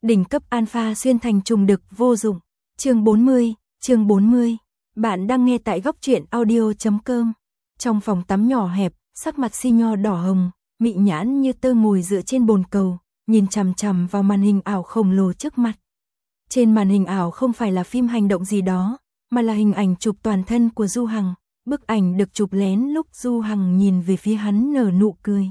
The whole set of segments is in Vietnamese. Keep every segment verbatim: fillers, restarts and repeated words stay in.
Đỉnh cấp alpha xuyên thành trùng đực vô dụng. Chương bốn mươi, chương bốn mươi. Bạn đang nghe tại góc truyện audio chấm com. Trong phòng tắm nhỏ hẹp, sắc mặt Si Nho đỏ hồng, mị nhãn như tơ ngồi dựa trên bồn cầu, nhìn chằm chằm vào màn hình ảo khổng lồ trước mặt. Trên màn hình ảo không phải là phim hành động gì đó, mà là hình ảnh chụp toàn thân của Du Hằng. Bức ảnh được chụp lén lúc Du Hằng nhìn về phía hắn nở nụ cười.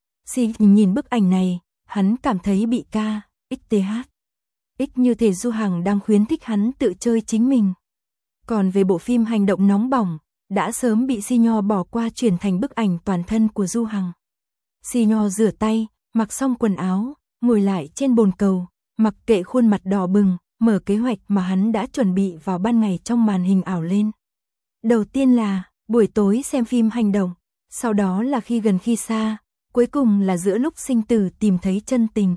Si nhìn bức ảnh này, hắn cảm thấy bị ca, ích tê hát. Ích như thể Du Hằng đang khuyến khích hắn tự chơi chính mình. Còn về bộ phim hành động nóng bỏng, đã sớm bị Si Nho bỏ qua chuyển thành bức ảnh toàn thân của Du Hằng. Si Nho rửa tay, mặc xong quần áo, ngồi lại trên bồn cầu, mặc kệ khuôn mặt đỏ bừng, mở kế hoạch mà hắn đã chuẩn bị vào ban ngày trong màn hình ảo lên. Đầu tiên là buổi tối xem phim hành động, sau đó là khi gần khi xa, cuối cùng là giữa lúc sinh tử tìm thấy chân tình.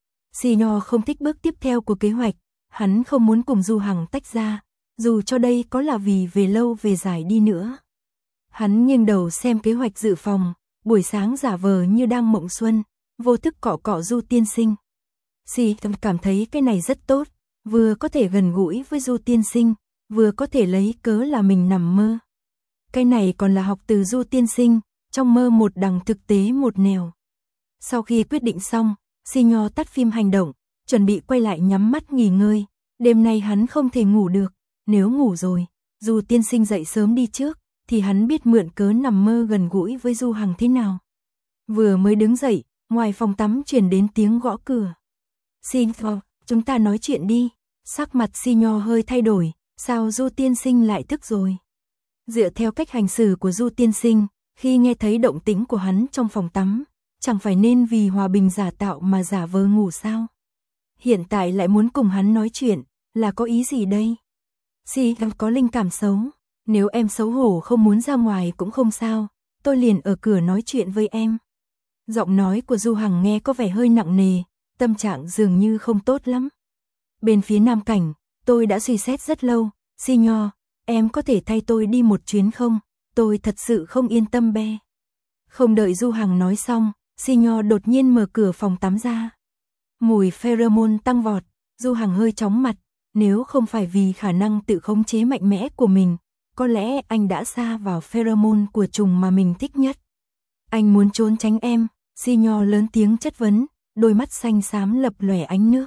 Si Nho không thích bước tiếp theo của kế hoạch, hắn không muốn cùng Du Hằng tách ra, dù cho đây có là vì về lâu về dài đi nữa. Hắn nghiêng đầu xem kế hoạch dự phòng, buổi sáng giả vờ như đang mộng xuân, vô thức cọ cọ Du tiên sinh. Si cảm thấy cái này rất tốt, vừa có thể gần gũi với Du tiên sinh, vừa có thể lấy cớ là mình nằm mơ. Cái này còn là học từ Du tiên sinh, trong mơ một đằng thực tế một nẻo. Sau khi quyết định xong, Si Nho tắt phim hành động, chuẩn bị quay lại nhắm mắt nghỉ ngơi. Đêm nay hắn không thể ngủ được, nếu ngủ rồi, Du tiên sinh dậy sớm đi trước, thì hắn biết mượn cớ nằm mơ gần gũi với Du Hằng thế nào. Vừa mới đứng dậy, ngoài phòng tắm truyền đến tiếng gõ cửa. Si Nho, chúng ta nói chuyện đi. Sắc mặt Si Nho hơi thay đổi, sao Du tiên sinh lại thức rồi? Dựa theo cách hành xử của Du tiên sinh, khi nghe thấy động tĩnh của hắn trong phòng tắm, chẳng phải nên vì hòa bình giả tạo mà giả vờ ngủ sao? Hiện tại lại muốn cùng hắn nói chuyện, là có ý gì đây? Si có linh cảm xấu, nếu em xấu hổ không muốn ra ngoài cũng không sao, tôi liền ở cửa nói chuyện với em. Giọng nói của Du Hằng nghe có vẻ hơi nặng nề, tâm trạng dường như không tốt lắm. Bên phía Nam Cảnh, tôi đã suy xét rất lâu, Si Nho, em có thể thay tôi đi một chuyến không? Tôi thật sự không yên tâm be. Không đợi Du Hằng nói xong, Si Nho đột nhiên mở cửa phòng tắm ra. Mùi pheromone tăng vọt, Du Hằng hơi chóng mặt, nếu không phải vì khả năng tự khống chế mạnh mẽ của mình, có lẽ anh đã sa vào pheromone của trùng mà mình thích nhất. Anh muốn trốn tránh em, Si Nho lớn tiếng chất vấn, đôi mắt xanh xám lập lòe ánh nước.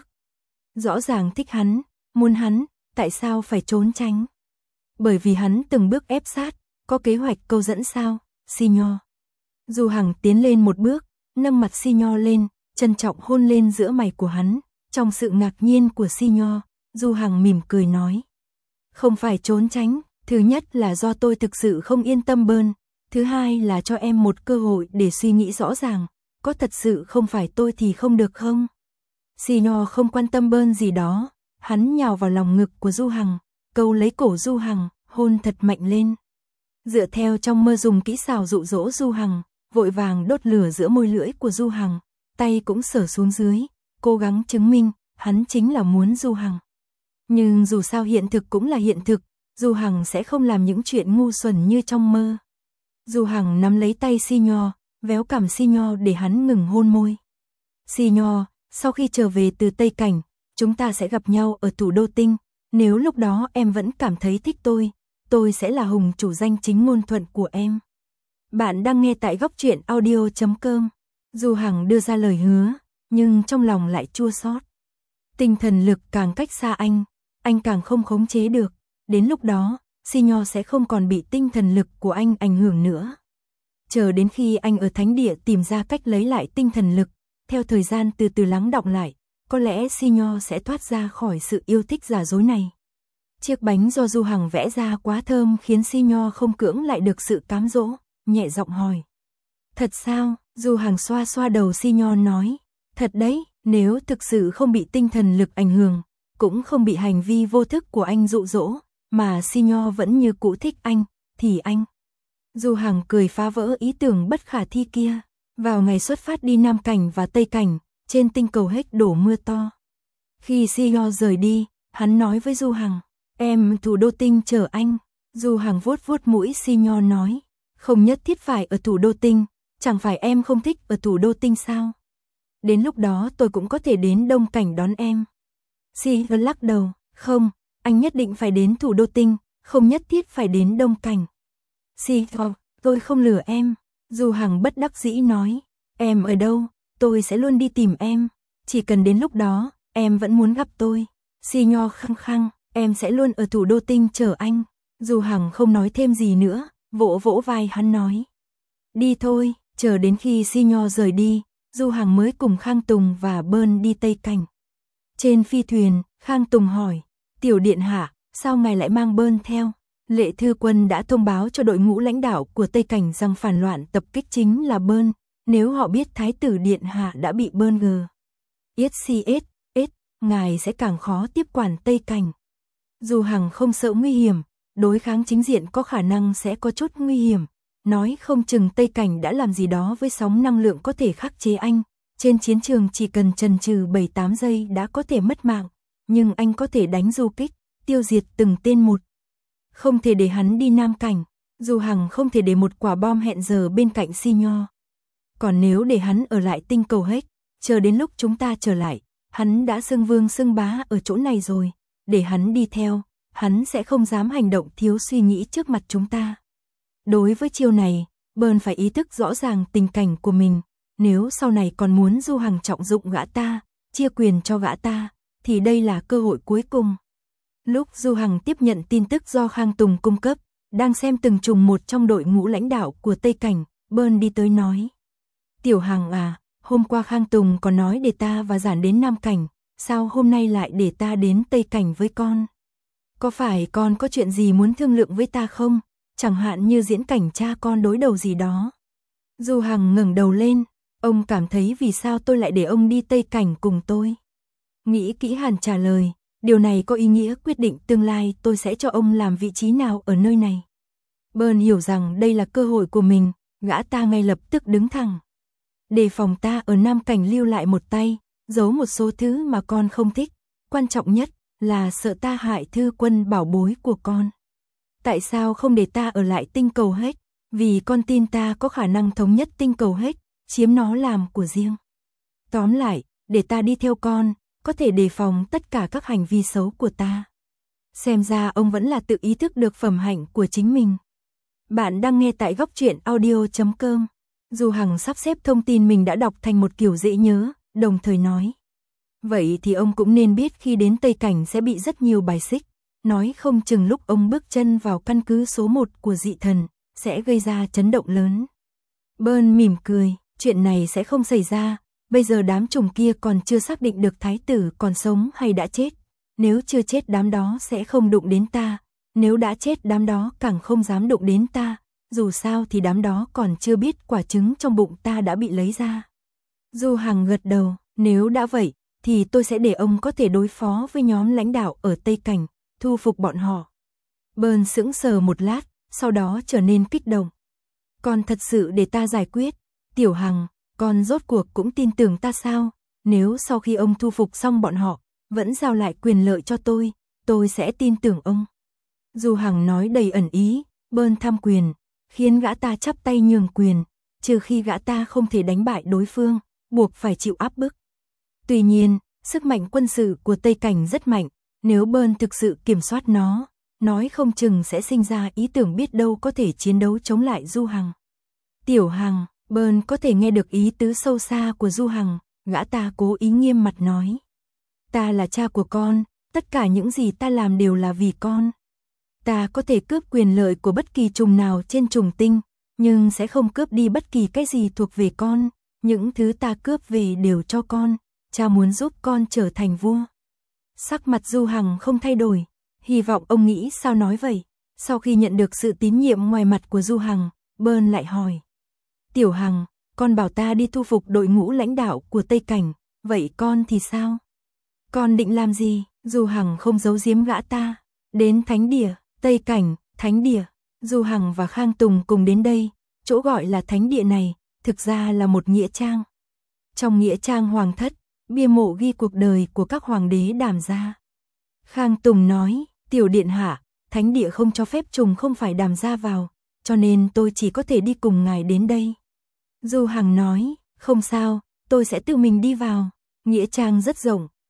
Rõ ràng thích hắn, muốn hắn, tại sao phải trốn tránh? Bởi vì hắn từng bước ép sát, có kế hoạch câu dẫn sao, Si Nho. Du Hằng tiến lên một bước, nâng mặt Si Nho lên, trân trọng hôn lên giữa mày của hắn. Trong sự ngạc nhiên của Si Nho, Du Hằng mỉm cười nói. Không phải trốn tránh, thứ nhất là do tôi thực sự không yên tâm Bơn, thứ hai là cho em một cơ hội để suy nghĩ rõ ràng, có thật sự không phải tôi thì không được không? Si Nho không quan tâm Bơn gì đó, hắn nhào vào lòng ngực của Du Hằng, câu lấy cổ Du Hằng, hôn thật mạnh lên. Dựa theo trong mơ dùng kỹ xảo dụ dỗ Du Hằng, vội vàng đốt lửa giữa môi lưỡi của Du Hằng, tay cũng sờ xuống dưới, cố gắng chứng minh, hắn chính là muốn Du Hằng. Nhưng dù sao hiện thực cũng là hiện thực, Du Hằng sẽ không làm những chuyện ngu xuẩn như trong mơ. Du Hằng nắm lấy tay Si Nho, véo cằm Si Nho để hắn ngừng hôn môi. Si Nho, sau khi trở về từ Tây Cảnh, chúng ta sẽ gặp nhau ở thủ đô Tinh, nếu lúc đó em vẫn cảm thấy thích tôi, tôi sẽ là hùng chủ danh chính ngôn thuận của em. Bạn đang nghe tại góc truyện audio chấm com. Du Hằng đưa ra lời hứa, nhưng trong lòng lại chua xót. Tinh thần lực càng cách xa anh, anh càng không khống chế được, đến lúc đó, Si Nho sẽ không còn bị tinh thần lực của anh ảnh hưởng nữa. Chờ đến khi anh ở thánh địa tìm ra cách lấy lại tinh thần lực, theo thời gian từ từ lắng đọng lại, có lẽ Si Nho sẽ thoát ra khỏi sự yêu thích giả dối này. Chiếc bánh do Du Hằng vẽ ra quá thơm khiến Si Nho không cưỡng lại được sự cám dỗ, nhẹ giọng hỏi. Thật sao? Du Hằng xoa xoa đầu Si Nho nói. Thật đấy, nếu thực sự không bị tinh thần lực ảnh hưởng, cũng không bị hành vi vô thức của anh dụ dỗ, mà Si Nho vẫn như cũ thích anh, thì anh. Du Hằng cười phá vỡ ý tưởng bất khả thi kia. Vào ngày xuất phát đi Nam Cảnh và Tây Cảnh, trên tinh cầu Hết đổ mưa to. Khi Si Nho rời đi, hắn nói với Du Hằng, em thủ đô Tinh chờ anh. Du Hằng vuốt vuốt mũi Si Nho nói, không nhất thiết phải ở thủ đô Tinh, chẳng phải em không thích ở thủ đô Tinh sao? Đến lúc đó tôi cũng có thể đến Đông Cảnh đón em. Si lắc đầu, không, anh nhất định phải đến thủ đô tinh, không nhất thiết phải đến Đông Cảnh. Si, tôi không lừa em. Du Hằng bất đắc dĩ nói, em ở đâu, tôi sẽ luôn đi tìm em. Chỉ cần đến lúc đó, em vẫn muốn gặp tôi. Si Nho khăng khăng, em sẽ luôn ở thủ đô tinh chờ anh. Du Hằng không nói thêm gì nữa, vỗ vỗ vai hắn nói. Đi thôi, chờ đến khi Si Nho rời đi, Du Hằng mới cùng Khang Tùng và Bơn đi Tây Cảnh. Trên phi thuyền, Khang Tùng hỏi, tiểu điện hạ, sao ngài lại mang Bơn theo? Lệ Thư Quân đã thông báo cho đội ngũ lãnh đạo của Tây Cảnh rằng phản loạn tập kích chính là Bơn, nếu họ biết Thái tử điện hạ đã bị Bơn gờ. ét xê ét, S, ngài sẽ càng khó tiếp quản Tây Cảnh. Du Hằng không sợ nguy hiểm, đối kháng chính diện có khả năng sẽ có chút nguy hiểm, nói không chừng Tây Cảnh đã làm gì đó với sóng năng lượng có thể khắc chế anh, trên chiến trường chỉ cần chần chừ bảy tám giây đã có thể mất mạng, nhưng anh có thể đánh du kích, tiêu diệt từng tên một. Không thể để hắn đi Nam Cảnh, Du Hằng không thể để một quả bom hẹn giờ bên cạnh Si Nho. Còn nếu để hắn ở lại tinh cầu Hết, chờ đến lúc chúng ta trở lại, hắn đã xưng vương xưng bá ở chỗ này rồi, để hắn đi theo, hắn sẽ không dám hành động thiếu suy nghĩ trước mặt chúng ta. Đối với chiêu này, Bơn phải ý thức rõ ràng tình cảnh của mình, nếu sau này còn muốn Du Hằng trọng dụng gã ta, chia quyền cho gã ta, thì đây là cơ hội cuối cùng. Lúc Du Hằng tiếp nhận tin tức do Khang Tùng cung cấp, đang xem từng trùng một trong đội ngũ lãnh đạo của Tây Cảnh, Bơn đi tới nói. Tiểu Hằng à, hôm qua Khang Tùng còn nói để ta và Giản đến Nam Cảnh, sao hôm nay lại để ta đến Tây Cảnh với con? Có phải con có chuyện gì muốn thương lượng với ta không? Chẳng hạn như diễn cảnh cha con đối đầu gì đó. Du Hằng ngẩng đầu lên, ông cảm thấy vì sao tôi lại để ông đi Tây Cảnh cùng tôi? Nghĩ kỹ hẳn trả lời, điều này có ý nghĩa quyết định tương lai tôi sẽ cho ông làm vị trí nào ở nơi này. Bơn hiểu rằng đây là cơ hội của mình, gã ta ngay lập tức đứng thẳng. Đề phòng ta ở Nam Cảnh lưu lại một tay, giấu một số thứ mà con không thích, quan trọng nhất là sợ ta hại Thư Quân bảo bối của con. Tại sao không để ta ở lại tinh cầu Hết? Vì con tin ta có khả năng thống nhất tinh cầu Hết, chiếm nó làm của riêng. Tóm lại, để ta đi theo con, có thể đề phòng tất cả các hành vi xấu của ta. Xem ra ông vẫn là tự ý thức được phẩm hạnh của chính mình. Bạn đang nghe tại góc truyện audio chấm com. Du Hằng sắp xếp thông tin mình đã đọc thành một kiểu dễ nhớ, đồng thời nói. Vậy thì ông cũng nên biết khi đến Tây Cảnh sẽ bị rất nhiều bài xích. Nói không chừng lúc ông bước chân vào căn cứ số một của dị thần, sẽ gây ra chấn động lớn. Bơn mỉm cười, chuyện này sẽ không xảy ra. Bây giờ đám trùng kia còn chưa xác định được thái tử còn sống hay đã chết. Nếu chưa chết đám đó sẽ không đụng đến ta. Nếu đã chết đám đó càng không dám đụng đến ta. Dù sao thì đám đó còn chưa biết quả trứng trong bụng ta đã bị lấy ra. Du Hằng gật đầu, nếu đã vậy, thì tôi sẽ để ông có thể đối phó với nhóm lãnh đạo ở Tây Cảnh, thu phục bọn họ. Bơn sững sờ một lát, sau đó trở nên kích động. Con thật sự để ta giải quyết. Tiểu Hằng, con rốt cuộc cũng tin tưởng ta sao? Nếu sau khi ông thu phục xong bọn họ, vẫn giao lại quyền lợi cho tôi, tôi sẽ tin tưởng ông. Du Hằng nói đầy ẩn ý, Bơn tham quyền, khiến gã ta chắp tay nhường quyền, trừ khi gã ta không thể đánh bại đối phương, buộc phải chịu áp bức. Tuy nhiên, sức mạnh quân sự của Tây Cảnh rất mạnh, nếu Bơn thực sự kiểm soát nó, nói không chừng sẽ sinh ra ý tưởng biết đâu có thể chiến đấu chống lại Du Hằng. Tiểu Hằng, Bơn có thể nghe được ý tứ sâu xa của Du Hằng, gã ta cố ý nghiêm mặt nói. Ta là cha của con, tất cả những gì ta làm đều là vì con. Ta có thể cướp quyền lợi của bất kỳ trùng nào trên trùng tinh, nhưng sẽ không cướp đi bất kỳ cái gì thuộc về con, những thứ ta cướp về đều cho con, cha muốn giúp con trở thành vua. Sắc mặt Du Hằng không thay đổi, hy vọng ông nghĩ sao nói vậy. Sau khi nhận được sự tín nhiệm ngoài mặt của Du Hằng, Bơn lại hỏi. Tiểu Hằng, con bảo ta đi thu phục đội ngũ lãnh đạo của Tây Cảnh, vậy con thì sao? Con định làm gì? Du Hằng không giấu giếm gã ta. Đến Thánh Địa, Tây Cảnh, Thánh Địa. Du Hằng và Khang Tùng cùng đến đây, chỗ gọi là Thánh Địa này, thực ra là một nghĩa trang. Trong nghĩa trang hoàng thất, bia mộ ghi cuộc đời của các hoàng đế Đàm gia. Khang Tùng nói, tiểu điện hạ, Thánh Địa không cho phép trùng không phải Đàm gia vào, cho nên tôi chỉ có thể đi cùng ngài đến đây. Du Hằng nói, không sao, tôi sẽ tự mình đi vào. Nghĩa trang rất rộng,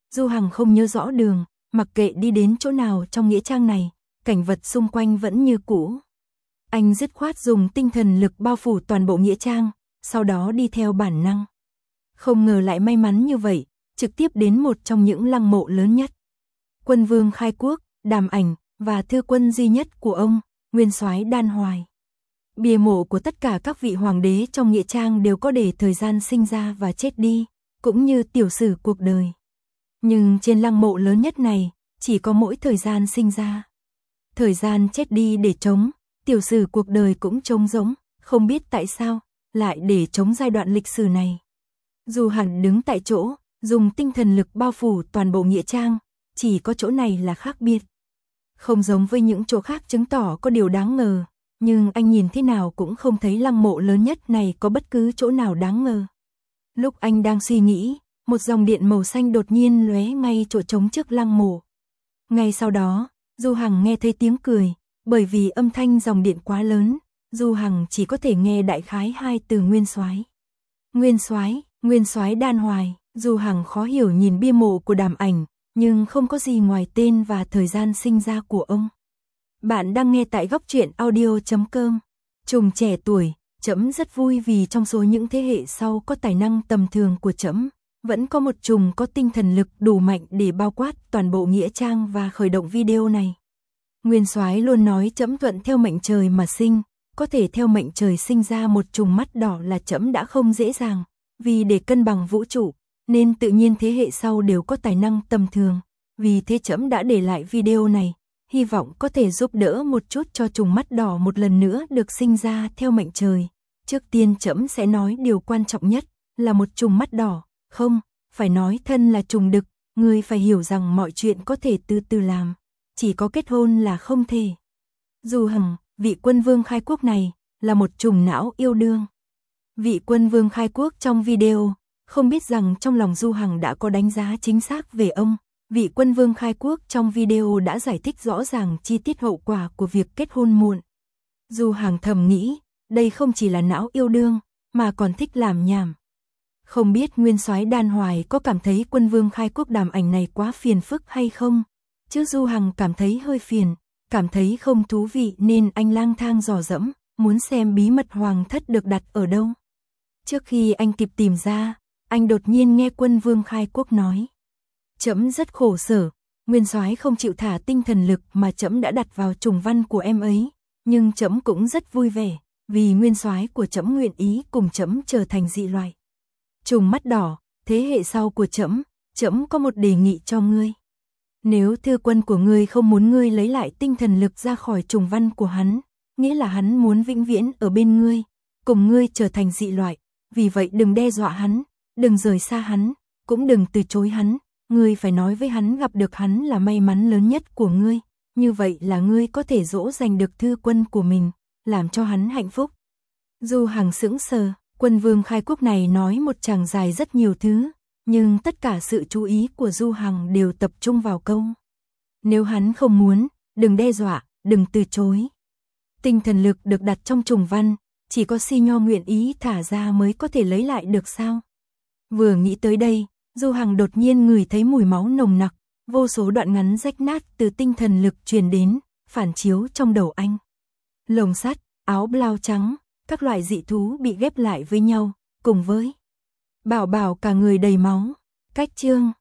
Du Hằng không nhớ rõ đường, mặc kệ đi đến chỗ nào trong nghĩa trang này, cảnh vật xung quanh vẫn như cũ. Anh dứt khoát dùng tinh thần lực bao phủ toàn bộ nghĩa trang, sau đó đi theo bản năng. Không ngờ lại may mắn như vậy, trực tiếp đến một trong những lăng mộ lớn nhất. Quân vương khai quốc, Đàm Ảnh và thư quân duy nhất của ông, nguyên soái Đan Hoài. Bia mộ của tất cả các vị hoàng đế trong nghĩa trang đều có để thời gian sinh ra và chết đi, cũng như tiểu sử cuộc đời. Nhưng trên lăng mộ lớn nhất này, chỉ có mỗi thời gian sinh ra. Thời gian chết đi để trống, tiểu sử cuộc đời cũng trống rỗng, không biết tại sao, lại để trống giai đoạn lịch sử này. Du Hằng đứng tại chỗ, dùng tinh thần lực bao phủ toàn bộ nghĩa trang, chỉ có chỗ này là khác biệt. Không giống với những chỗ khác chứng tỏ có điều đáng ngờ, nhưng anh nhìn thế nào cũng không thấy lăng mộ lớn nhất này có bất cứ chỗ nào đáng ngờ. Lúc anh đang suy nghĩ, một dòng điện màu xanh đột nhiên lóe ngay chỗ trống trước lăng mộ. Ngay sau đó, Du Hằng nghe thấy tiếng cười, bởi vì âm thanh dòng điện quá lớn, Du Hằng chỉ có thể nghe đại khái hai từ nguyên soái. Nguyên soái, nguyên soái Đan Hoài. Du Hằng khó hiểu nhìn bia mộ của Đàm Ảnh, nhưng không có gì ngoài tên và thời gian sinh ra của ông. Bạn đang nghe tại góc truyện audio chấm com. Trùng trẻ tuổi, trẫm rất vui vì trong số những thế hệ sau có tài năng tầm thường của trẫm, vẫn có một trùng có tinh thần lực đủ mạnh để bao quát toàn bộ nghĩa trang và khởi động video này. Nguyên soái luôn nói trẫm thuận theo mệnh trời mà sinh, có thể theo mệnh trời sinh ra một trùng mắt đỏ là trẫm đã không dễ dàng, vì để cân bằng vũ trụ, nên tự nhiên thế hệ sau đều có tài năng tầm thường, vì thế trẫm đã để lại video này, hy vọng có thể giúp đỡ một chút cho trùng mắt đỏ một lần nữa được sinh ra theo mệnh trời. Trước tiên trẫm sẽ nói điều quan trọng nhất, là một trùng mắt đỏ, không, phải nói thân là trùng đực, người phải hiểu rằng mọi chuyện có thể từ từ làm, chỉ có kết hôn là không thể. Du Hằng, vị quân vương khai quốc này, là một trùng não yêu đương. Vị quân vương khai quốc trong video, không biết rằng trong lòng Du Hằng đã có đánh giá chính xác về ông. Vị quân vương khai quốc trong video đã giải thích rõ ràng chi tiết hậu quả của việc kết hôn muộn. Du Hằng thầm nghĩ, đây không chỉ là não yêu đương, mà còn thích làm nhảm. Không biết nguyên soái Đan Hoài có cảm thấy quân vương khai quốc Đàm Ảnh này quá phiền phức hay không? Chứ Du Hằng cảm thấy hơi phiền, cảm thấy không thú vị nên anh lang thang dò dẫm, muốn xem bí mật hoàng thất được đặt ở đâu. Trước khi anh kịp tìm ra, anh đột nhiên nghe quân vương khai quốc nói. Trẫm rất khổ sở, nguyên soái không chịu thả tinh thần lực mà trẫm đã đặt vào trùng văn của em ấy, nhưng trẫm cũng rất vui vẻ, vì nguyên soái của trẫm nguyện ý cùng trẫm trở thành dị loại. Trùng mắt đỏ, thế hệ sau của trẫm, trẫm có một đề nghị cho ngươi. Nếu thư quân của ngươi không muốn ngươi lấy lại tinh thần lực ra khỏi trùng văn của hắn, nghĩa là hắn muốn vĩnh viễn ở bên ngươi, cùng ngươi trở thành dị loại, vì vậy đừng đe dọa hắn, đừng rời xa hắn, cũng đừng từ chối hắn, ngươi phải nói với hắn gặp được hắn là may mắn lớn nhất của ngươi, như vậy là ngươi có thể dỗ dành được thư quân của mình, làm cho hắn hạnh phúc. Du Hằng sững sờ, quân vương khai quốc này nói một tràng dài rất nhiều thứ, nhưng tất cả sự chú ý của Du Hằng đều tập trung vào câu. Nếu hắn không muốn, đừng đe dọa, đừng từ chối. Tinh thần lực được đặt trong trùng văn, chỉ có Si Nho nguyện ý thả ra mới có thể lấy lại được sao? Vừa nghĩ tới đây, Du Hằng đột nhiên ngửi thấy mùi máu nồng nặc, vô số đoạn ngắn rách nát từ tinh thần lực truyền đến, phản chiếu trong đầu anh. Lồng sắt, áo blau trắng, các loại dị thú bị ghép lại với nhau, cùng với Bảo Bảo cả người đầy máu. Cách chương